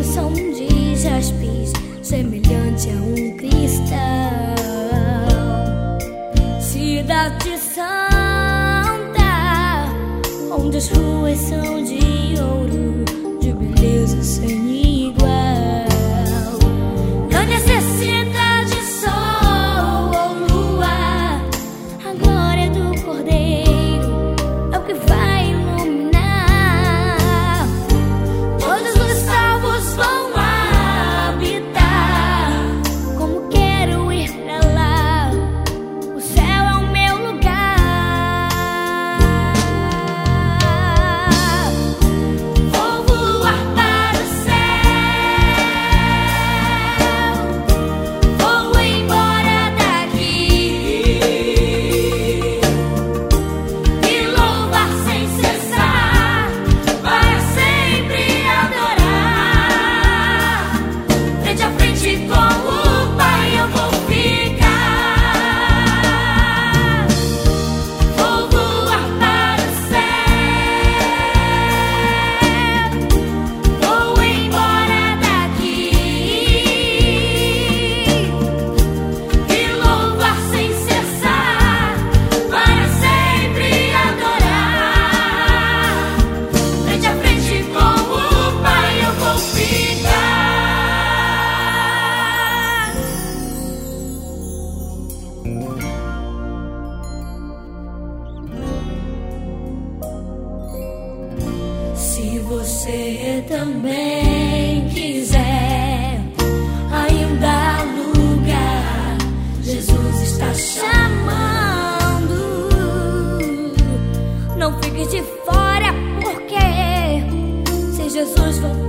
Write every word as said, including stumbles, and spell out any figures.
são de jaspis, semelhante a um cristal. Cidade santa, onde as ruas são de ouro, de beleza sem igual. Não necessita de sol ou lua, a glória do Cordeiro é o que vai iluminar. Todos os salvos vão habitar. Como quero ir pra lá, o céu é o meu lugar. Vou voar para o céu, vou embora daqui e louvar sem cessar, para sempre adorar. Frente a frente com o Pai eu vou ficar. Vou voar para o céu, vou embora daqui e louvar sem cessar, para sempre adorar. Frente a frente com o Pai eu vou ficar. Se você também quiser ainda há lugar, Jesus está chamando. Não fique de fora, porque se Jesus voltar